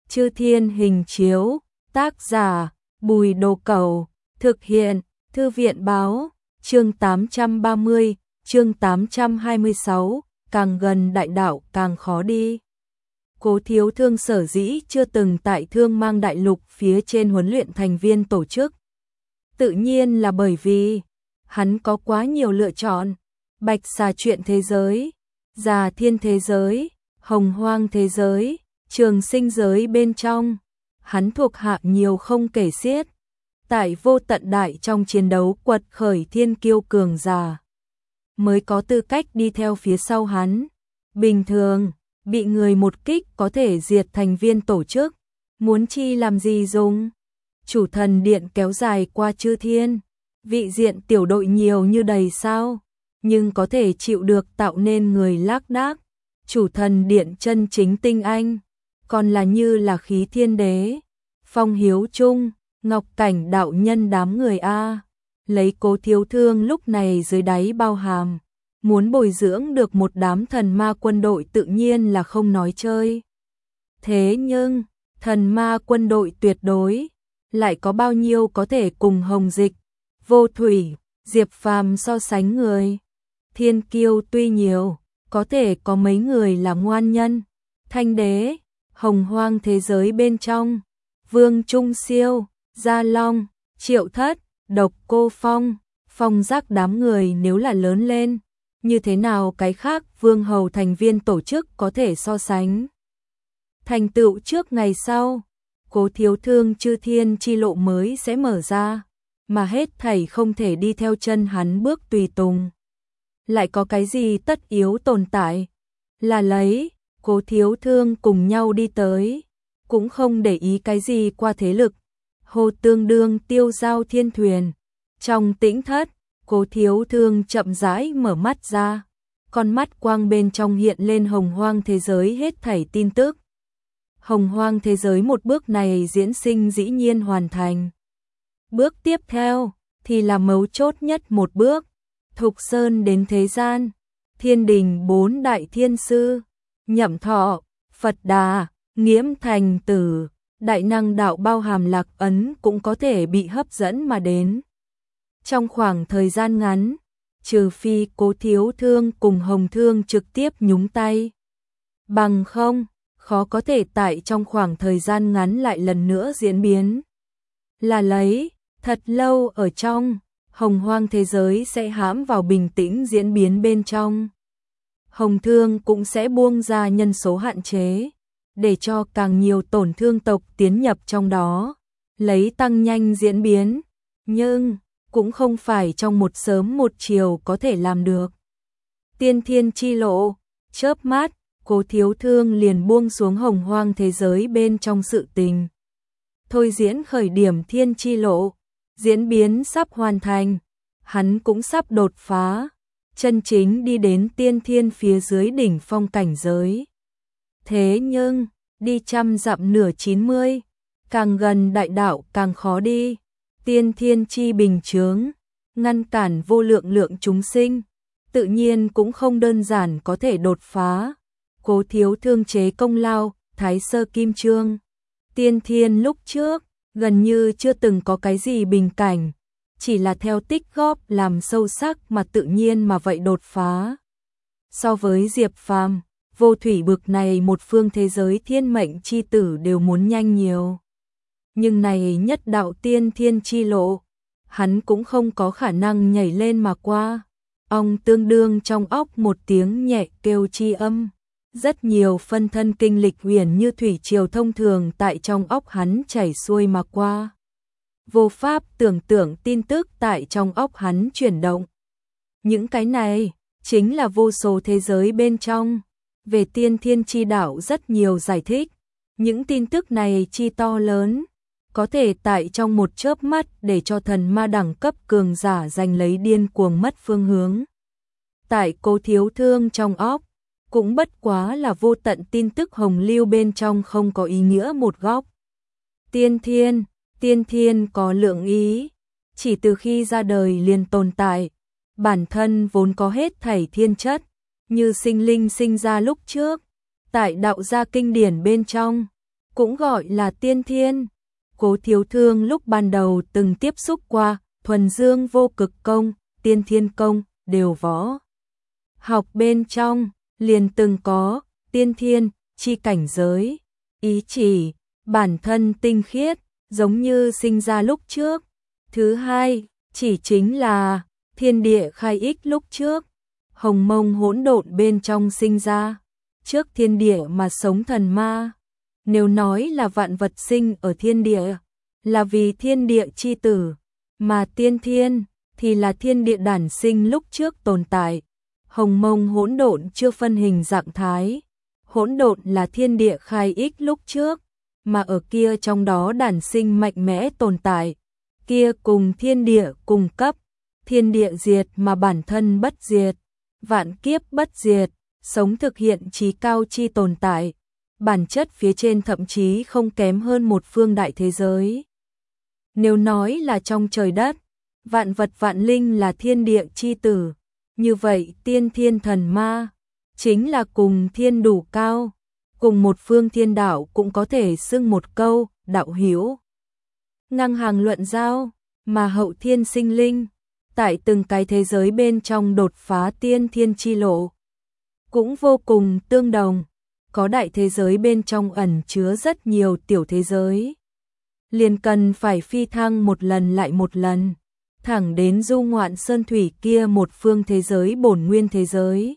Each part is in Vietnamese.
Chư Thiên hình chiếu, tác giả, Bùi Đồ Cẩu, thực hiện, Thư viện báo, chương 830, chương 826, càng gần đại đạo càng khó đi. Cố Thiếu Thương sở dĩ chưa từng tại Thương Mang Đại Lục phía trên huấn luyện thành viên tổ chức. Tự nhiên là bởi vì hắn có quá nhiều lựa chọn, Bạch Xà Truyện thế giới, Già Thiên thế giới, Hồng Hoang thế giới, Trường Sinh giới bên trong, hắn thuộc hạ nhiều không kể xiết. Tại vô tận đại trong chiến đấu quật khởi thiên kiêu cường giả, mới có tư cách đi theo phía sau hắn. Bình thường, bị người một kích có thể diệt thành viên tổ chức, muốn chi làm gì dùng. Chủ thần điện kéo dài qua chư thiên, vị diện tiểu đội nhiều như đầy sao, nhưng có thể chịu được tạo nên người lác đác. Chủ thần điện chân chính tinh anh, còn là như là khí thiên đế, Phong Hiếu Trung, Ngọc Cảnh đạo nhân đám người A. Lấy Cố Thiếu Thương lúc này dưới đáy bao hàm, muốn bồi dưỡng được một đám thần ma quân đội tự nhiên là không nói chơi. Thế nhưng, thần ma quân đội tuyệt đối, lại có bao nhiêu có thể cùng Hồng Dịch, Vô Thủy, Diệp Phàm so sánh người. Thiên kiêu tuy nhiều, có thể có mấy người là ngoan nhân. Thanh đế, Hồng Hoang thế giới bên trong, Vương Trung Siêu, Gia Long, Triệu Thất, Độc Cô Phong, Phong Giác đám người nếu là lớn lên, như thế nào cái khác vương hầu thành viên tổ chức có thể so sánh. Thành tựu trước ngày sau, Cố Thiếu Thương chư thiên chi lộ mới sẽ mở ra, mà hết thảy không thể đi theo chân hắn bước tùy tùng. Lại có cái gì tất yếu tồn tại, là lấy Cố Thiếu Thương cùng nhau đi tới, cũng không để ý cái gì qua thế lực. Hồ tương đương tiêu giao thiên thuyền, trong tĩnh thất, Cố Thiếu Thương chậm rãi mở mắt ra, con mắt quang bên trong hiện lên Hồng Hoang thế giới hết thảy tin tức. Hồng Hoang thế giới một bước này diễn sinh dĩ nhiên hoàn thành. Bước tiếp theo thì là mấu chốt nhất một bước, Thục Sơn đến thế gian, thiên đình 4 đại thiên sư, Nhậm Thọ, Phật Đà, Nghiễm Thành Tử, đại năng đạo bao hàm Lạc Ấn cũng có thể bị hấp dẫn mà đến. Trong khoảng thời gian ngắn, trừ phi Cố Thiếu Thương cùng Hồng Thương trực tiếp nhúng tay, bằng không, khó có thể tại trong khoảng thời gian ngắn lại lần nữa diễn biến. Là lấy, thật lâu ở trong, Hồng Hoang thế giới sẽ hãm vào bình tĩnh diễn biến bên trong. Hồng Thương cũng sẽ buông ra nhân số hạn chế, để cho càng nhiều tổn thương tộc tiến nhập trong đó, lấy tăng nhanh diễn biến, nhưng cũng không phải trong một sớm một chiều có thể làm được. Tiên thiên chi lộ, chớp mắt, Cố Thiếu Thương liền buông xuống Hồng Hoang thế giới bên trong sự tình. Thôi diễn khởi điểm thiên chi lộ, diễn biến sắp hoàn thành, hắn cũng sắp đột phá, chân chính đi đến tiên thiên phía dưới đỉnh phong cảnh giới. Thế nhưng, đi trăm dặm nửa 90, càng gần đại đạo càng khó đi. Tiên thiên chi bình chướng, ngăn cản vô lượng lượng chúng sinh, tự nhiên cũng không đơn giản có thể đột phá. Cố Thiếu Thương chế công lao, Thái Sơ Kim Chương. Tiên thiên lúc trước, gần như chưa từng có cái gì bình cảnh, chỉ là theo tích góp làm sâu sắc mà tự nhiên mà vậy đột phá. So với Diệp Phàm, Vô Thủy bực này một phương thế giới thiên mệnh chi tử đều muốn nhanh nhiều. Nhưng này nhất đạo tiên thiên chi lộ, hắn cũng không có khả năng nhảy lên mà qua. Ông tương đương trong óc một tiếng nhẹ kêu chi âm. Rất nhiều phân thân kinh lịch huyền như thủy triều thông thường tại trong óc hắn chảy xuôi mà qua. Vô pháp tưởng tượng tin tức tại trong óc hắn chuyển động. Những cái này chính là vô số thế giới bên trong. Về tiên thiên chi đạo rất nhiều giải thích. Những tin tức này chi to lớn, có thể tại trong một chớp mắt để cho thần ma đẳng cấp cường giả giành lấy điên cuồng mất phương hướng. Tại Cố Thiếu Thương trong óc, cũng bất quá là vô tận tin tức hồng lưu bên trong không có ý nghĩa một góc. Tiên thiên có lượng ý, chỉ từ khi ra đời liền tồn tại, bản thân vốn có hết thảy thiên chất, như sinh linh sinh ra lúc trước, tại đạo gia kinh điển bên trong, cũng gọi là tiên thiên. Cố Thiếu Thương lúc ban đầu từng tiếp xúc qua thuần dương vô cực công, tiên thiên công, đều võ học bên trong, liền từng có tiên thiên chi cảnh giới, ý chỉ bản thân tinh khiết, giống như sinh ra lúc trước. Thứ hai, chỉ chính là thiên địa khai ích lúc trước, hồng mông hỗn độn bên trong sinh ra, trước thiên địa mà sống thần ma. Nếu nói là vạn vật sinh ở thiên địa, là vì thiên địa chi tử, mà tiên thiên thì là thiên địa đản sinh lúc trước tồn tại. Hồng mông hỗn độn chưa phân hình dạng thái, hỗn độn là thiên địa khai ích lúc trước, mà ở kia trong đó đản sinh mạnh mẽ tồn tại, kia cùng thiên địa cùng cấp, thiên địa diệt mà bản thân bất diệt, vạn kiếp bất diệt, sống thực hiện trí cao chi tồn tại, bản chất phía trên thậm chí không kém hơn một phương đại thế giới. Nếu nói là trong trời đất, vạn vật vạn linh là thiên địa chi tử, như vậy tiên thiên thần ma chính là cùng thiên đủ cao, cùng một phương thiên đạo cũng có thể xưng một câu đạo hiếu. Ngang hàng luận giao, mà hậu thiên sinh linh, tại từng cái thế giới bên trong đột phá tiên thiên chi lộ, cũng vô cùng tương đồng. Có đại thế giới bên trong ẩn chứa rất nhiều tiểu thế giới, liền cần phải phi thăng một lần lại một lần, thẳng đến du ngoạn sơn thủy kia một phương thế giới bổn nguyên thế giới.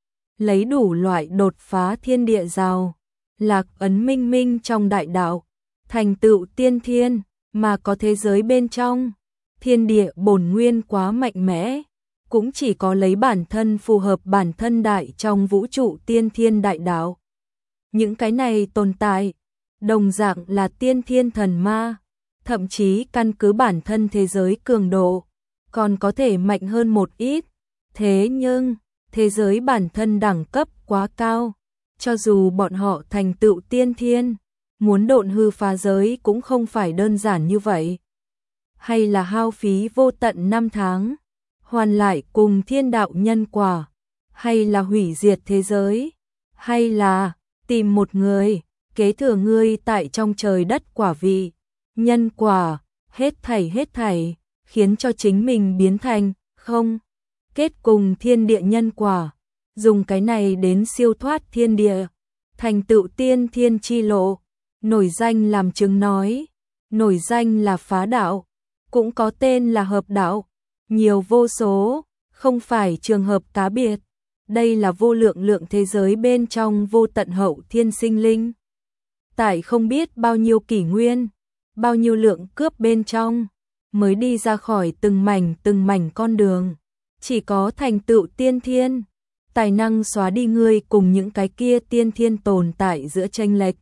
Lấy đủ loại đột phá thiên địa rào, lạc ấn minh minh trong đại đạo, thành tựu tiên thiên, mà có thế giới bên trong, thiên địa bổn nguyên quá mạnh mẽ, cũng chỉ có lấy bản thân phù hợp bản thân đại trong vũ trụ tiên thiên đại đạo. Những cái này tồn tại, đồng dạng là tiên thiên thần ma, thậm chí căn cứ bản thân thế giới cường độ, còn có thể mạnh hơn một ít. Thế nhưng, thế giới bản thân đẳng cấp quá cao, cho dù bọn họ thành tựu tiên thiên, muốn độn hư phá giới cũng không phải đơn giản như vậy. Hay là hao phí vô tận năm tháng, hoàn lại cùng thiên đạo nhân quả, hay là hủy diệt thế giới, hay là tìm một người, kế thừa ngươi tại trong trời đất quả vị, nhân quả, hết thảy, khiến cho chính mình biến thành, không, kết cùng thiên địa nhân quả, dùng cái này đến siêu thoát thiên địa, thành tựu tiên thiên chi lộ, nổi danh làm chứng nói, nổi danh là phá đạo, cũng có tên là hợp đạo, nhiều vô số, không phải trường hợp cá biệt. Đây là vô lượng lượng thế giới bên trong vô tận hậu thiên sinh linh. Tại không biết bao nhiêu kỷ nguyên, bao nhiêu lượng cướp bên trong, mới đi ra khỏi từng mảnh con đường. Chỉ có thành tựu tiên thiên, tài năng xóa đi ngươi cùng những cái kia tiên thiên tồn tại giữa chênh lệch.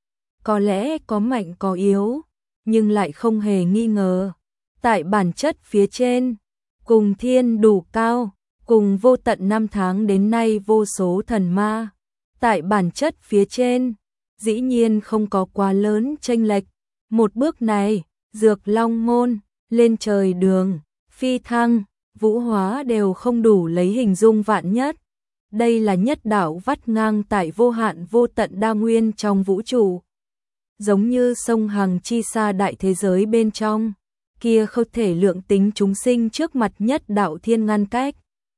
Có lẽ có mạnh có yếu, nhưng lại không hề nghi ngờ. Tại bản chất phía trên, cùng thiên đủ cao, cùng vô tận năm tháng đến nay vô số thần ma, tại bản chất phía trên, dĩ nhiên không có quá lớn chênh lệch. Một bước này, dược long môn, lên trời đường, phi thăng, vũ hóa đều không đủ lấy hình dung vạn nhất. Đây là nhất đạo vắt ngang tại vô hạn vô tận đa nguyên trong vũ trụ. Giống như sông Hằng chi xa đại thế giới bên trong, kia không thể lượng tính chúng sinh trước mặt nhất đạo thiên ngăn cách.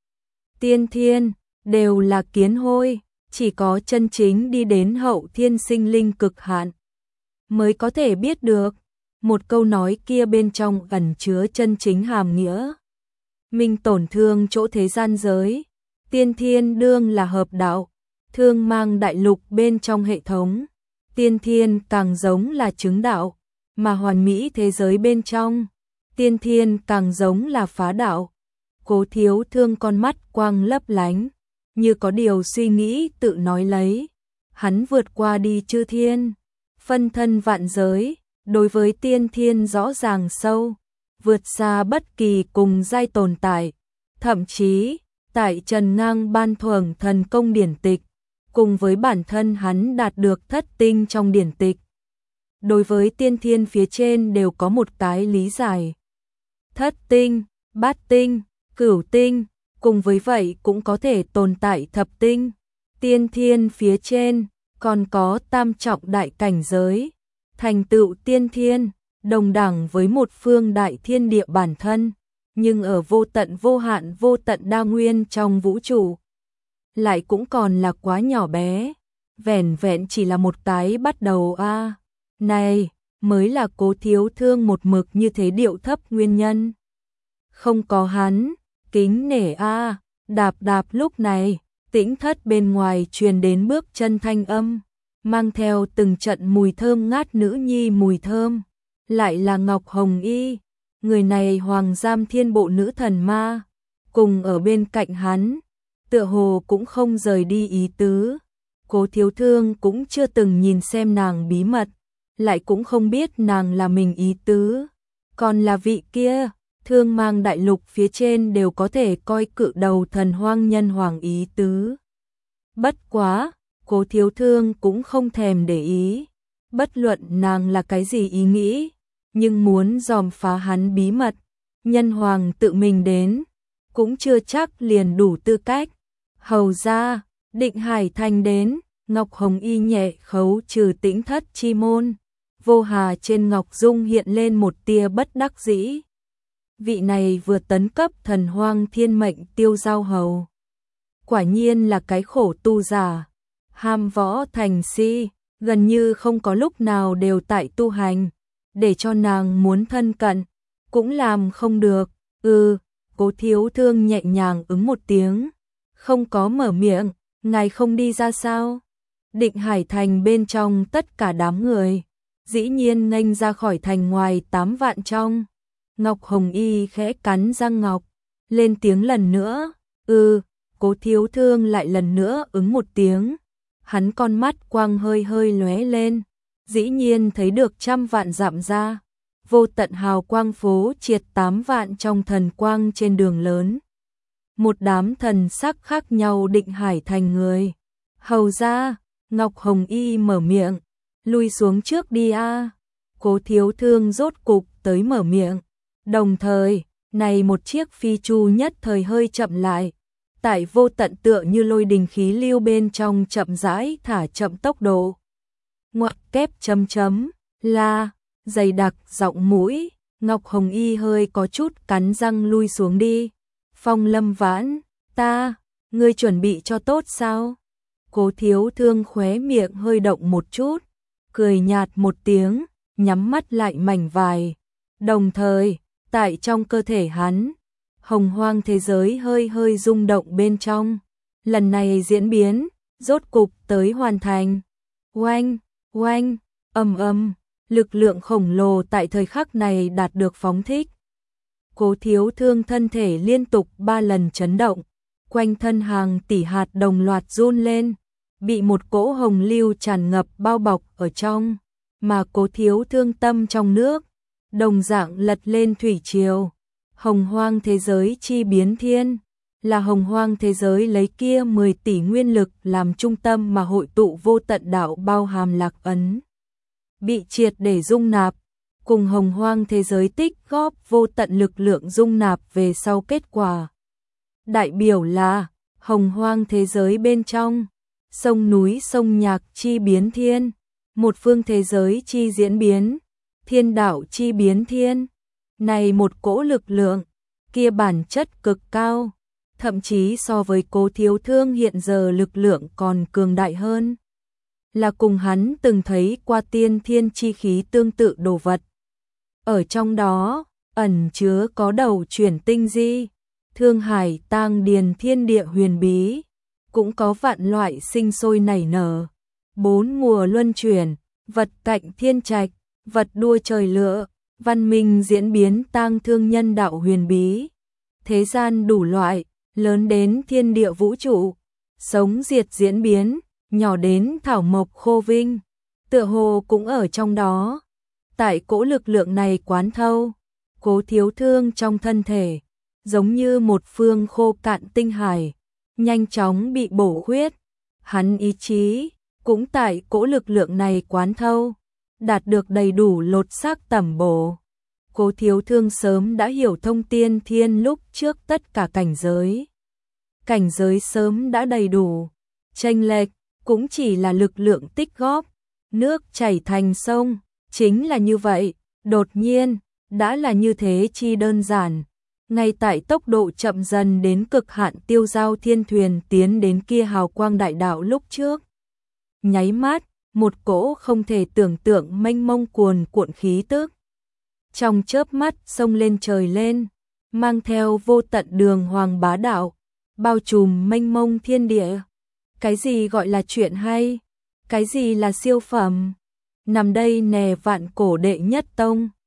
Tiên thiên, đều là kiến hôi, chỉ có chân chính đi đến hậu thiên sinh linh cực hạn, mới có thể biết được, một câu nói kia bên trong ẩn chứa chân chính hàm nghĩa. Mình tổn thương chỗ thế gian giới, tiên thiên đương là hợp đạo, thương mang đại lục bên trong hệ thống, tiên thiên càng giống là chứng đạo, mà hoàn mỹ thế giới bên trong, tiên thiên càng giống là phá đạo. Cố Thiếu Thương con mắt quang lấp lánh, như có điều suy nghĩ tự nói lấy. Hắn vượt qua đi chư thiên, phân thân vạn giới, đối với tiên thiên rõ ràng sâu, vượt xa bất kỳ cùng giai tồn tại. Thậm chí, tại Trần Ngang ban thưởng thần công điển tịch, cùng với bản thân hắn đạt được thất tinh trong điển tịch. Đối với tiên thiên phía trên đều có một cái lý giải. Thất tinh, bát tinh, cửu tinh, cùng với vậy cũng có thể tồn tại thập tinh. Tiên thiên phía trên, còn có tam trọng đại cảnh giới, thành tựu tiên thiên, đồng đẳng với một phương đại thiên địa bản thân, nhưng ở vô tận vô hạn vô tận đa nguyên trong vũ trụ, lại cũng còn là quá nhỏ bé, vẻn vẹn chỉ là một cái bắt đầu a. Này, mới là Cố Thiếu Thương một mực như thế điệu thấp nguyên nhân. Không có hắn, kính nể a. Đạp đạp lúc này, tĩnh thất bên ngoài truyền đến bước chân thanh âm, mang theo từng trận mùi thơm ngát nữ nhi mùi thơm, lại là Ngọc Hồng Y, người này Hoàng Giam Thiên Bộ nữ thần ma, cùng ở bên cạnh hắn, tựa hồ cũng không rời đi ý tứ. Cố Thiếu Thương cũng chưa từng nhìn xem nàng bí mật, lại cũng không biết nàng là mình ý tứ, còn là vị kia, Thương Mang đại lục phía trên đều có thể coi cự đầu thần hoang nhân hoàng ý tứ. Bất quá, Cố Thiếu Thương cũng không thèm để ý, bất luận nàng là cái gì ý nghĩ, nhưng muốn dòm phá hắn bí mật, nhân hoàng tự mình đến, cũng chưa chắc liền đủ tư cách. Hầu ra, Định Hải Thành đến, Ngọc Hồng Y nhẹ khấu trừ tĩnh thất chi môn, vô hà trên Ngọc Dung hiện lên một tia bất đắc dĩ. Vị này vừa tấn cấp thần hoang thiên mệnh tiêu giao hầu. Quả nhiên là cái khổ tu giả, ham võ thành si, gần như không có lúc nào đều tại tu hành, để cho nàng muốn thân cận, cũng làm không được. Cố Thiếu Thương nhẹ nhàng ứng một tiếng, không có mở miệng, ngài không đi ra sao? Định Hải Thành bên trong tất cả đám người, dĩ nhiên nghênh ra khỏi thành ngoài 8 vạn trong. Ngọc Hồng Y khẽ cắn răng ngọc, lên tiếng lần nữa, Cố Thiếu Thương lại lần nữa ứng một tiếng, hắn con mắt quang hơi hơi lóe lên, dĩ nhiên thấy được trăm vạn dặm ra, vô tận hào quang phố triệt 8 vạn trong thần quang trên đường lớn. Một đám thần sắc khác nhau Định Hải Thành người. Hầu ra, Ngọc Hồng Y mở miệng, lui xuống trước đi a. Cố Thiếu Thương rốt cục tới mở miệng. Đồng thời, này một chiếc phi chu nhất thời hơi chậm lại, tại vô tận tựa như lôi đình khí lưu bên trong chậm rãi thả chậm tốc độ. Ngoặc kép chấm chấm, la, dày đặc giọng mũi, Ngọc Hồng Y hơi có chút cắn răng lui xuống đi. Phong Lâm Vãn, ngươi chuẩn bị cho tốt sao? Cố Thiếu Thương khóe miệng hơi động một chút, cười nhạt một tiếng, nhắm mắt lại mảnh vài. Đồng thời, tại trong cơ thể hắn, hồng hoang thế giới hơi hơi rung động bên trong. Lần này diễn biến, rốt cục tới hoàn thành. Oanh, oanh, ầm, lực lượng khổng lồ tại thời khắc này đạt được phóng thích. Cố Thiếu Thương thân thể liên tục 3 lần chấn động, quanh thân hàng tỷ hạt đồng loạt run lên, bị một cỗ hồng lưu tràn ngập bao bọc ở trong, mà Cố Thiếu Thương tâm trong nước, đồng dạng lật lên thủy triều. Hồng hoang thế giới chi biến thiên, là hồng hoang thế giới lấy kia 10 tỷ nguyên lực làm trung tâm mà hội tụ vô tận đạo bao hàm lạc ấn. Bị triệt để dung nạp, cùng hồng hoang thế giới tích góp vô tận lực lượng dung nạp về sau kết quả. Đại biểu là, hồng hoang thế giới bên trong, sông núi sông nhạc chi biến thiên, một phương thế giới chi diễn biến, thiên đạo chi biến thiên. Này một cỗ lực lượng, kia bản chất cực cao, thậm chí so với Cố Thiếu Thương hiện giờ lực lượng còn cường đại hơn. Là cùng hắn từng thấy qua tiên thiên chi khí tương tự đồ vật. Ở trong đó, ẩn chứa có đầu chuyển tinh di, thương hải tang điền thiên địa huyền bí, cũng có vạn loại sinh sôi nảy nở, 4 mùa luân chuyển, vật cạnh thiên trạch, vật đua trời lựa, văn minh diễn biến tang thương nhân đạo huyền bí, thế gian đủ loại, lớn đến thiên địa vũ trụ, sống diệt diễn biến, nhỏ đến thảo mộc khô vinh, tựa hồ cũng ở trong đó. Tại cỗ lực lượng này quán thâu, Cố Thiếu Thương trong thân thể, giống như một phương khô cạn tinh hải, nhanh chóng bị bổ khuyết. Hắn ý chí, cũng tại cỗ lực lượng này quán thâu, đạt được đầy đủ lột xác tẩm bổ. Cố Thiếu Thương sớm đã hiểu thông tiên thiên lúc trước tất cả cảnh giới. Cảnh giới sớm đã đầy đủ, chênh lệch cũng chỉ là lực lượng tích góp, nước chảy thành sông, Chính là như vậy, đột nhiên, đã là như thế chi đơn giản. Ngay tại tốc độ chậm dần đến cực hạn Tiêu Giao Thiên Thuyền tiến đến kia hào quang đại đạo lúc trước. Nháy mắt, một cỗ không thể tưởng tượng mênh mông cuồn cuộn khí tức. Trong chớp mắt xông lên trời lên, mang theo vô tận đường hoàng bá đạo, bao trùm mênh mông thiên địa. Cái gì gọi là chuyện hay? Cái gì là siêu phẩm? Nằm đây nè vạn cổ đệ nhất tông.